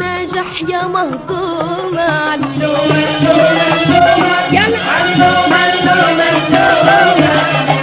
ناجح يا مهضومة. علومة يلا علومة علومة علومة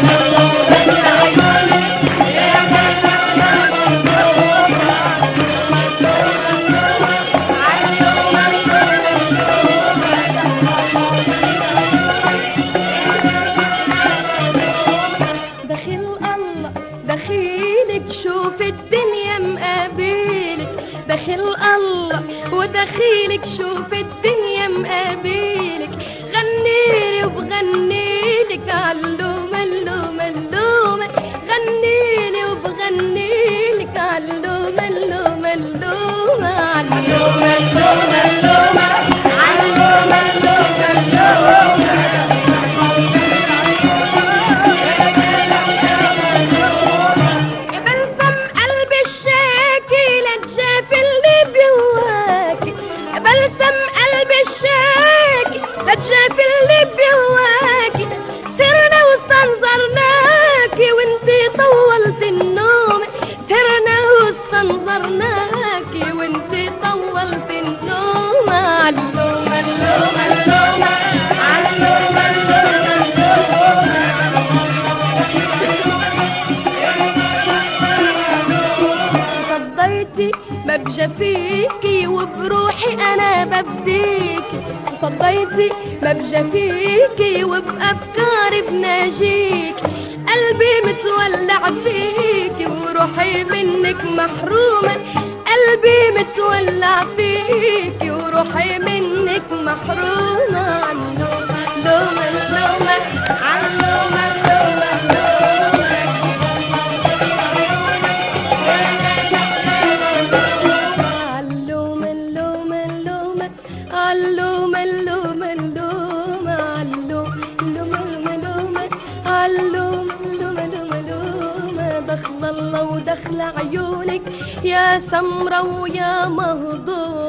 دخيلك شوف الدنيا مقابلك، دخيل الله ودخيلك شوف الدنيا مقابلك. غنيلي وبغنيلك علومة علومة علومة، غنيلي وبغنيلك علومة علومة علومة علومة علومة علومة علومة علومة علومة. بلسم قلبي الشاكي لا تشاف اللي بهواكي، سرنا واستنظرناكي وانتي طولت النوم، سرنا واستنظرناكي وانتي طولت النوم. علومة علومة علومة علومة علومة. صديتي مبجى فيكي وبروحي انا بفديكي، صديتي مبجى فيكي وبافكاري بناجيكي. قلبي متولع فيكي وروحي منك محرومة، قلبي متولع فيكي وروحي منك محرومة. علومة علومة علومة علومة علومة علومة علومة علومة علومة علومة علومة. دخل الله ودخل عيونك يا سمرة ويا مهضومة.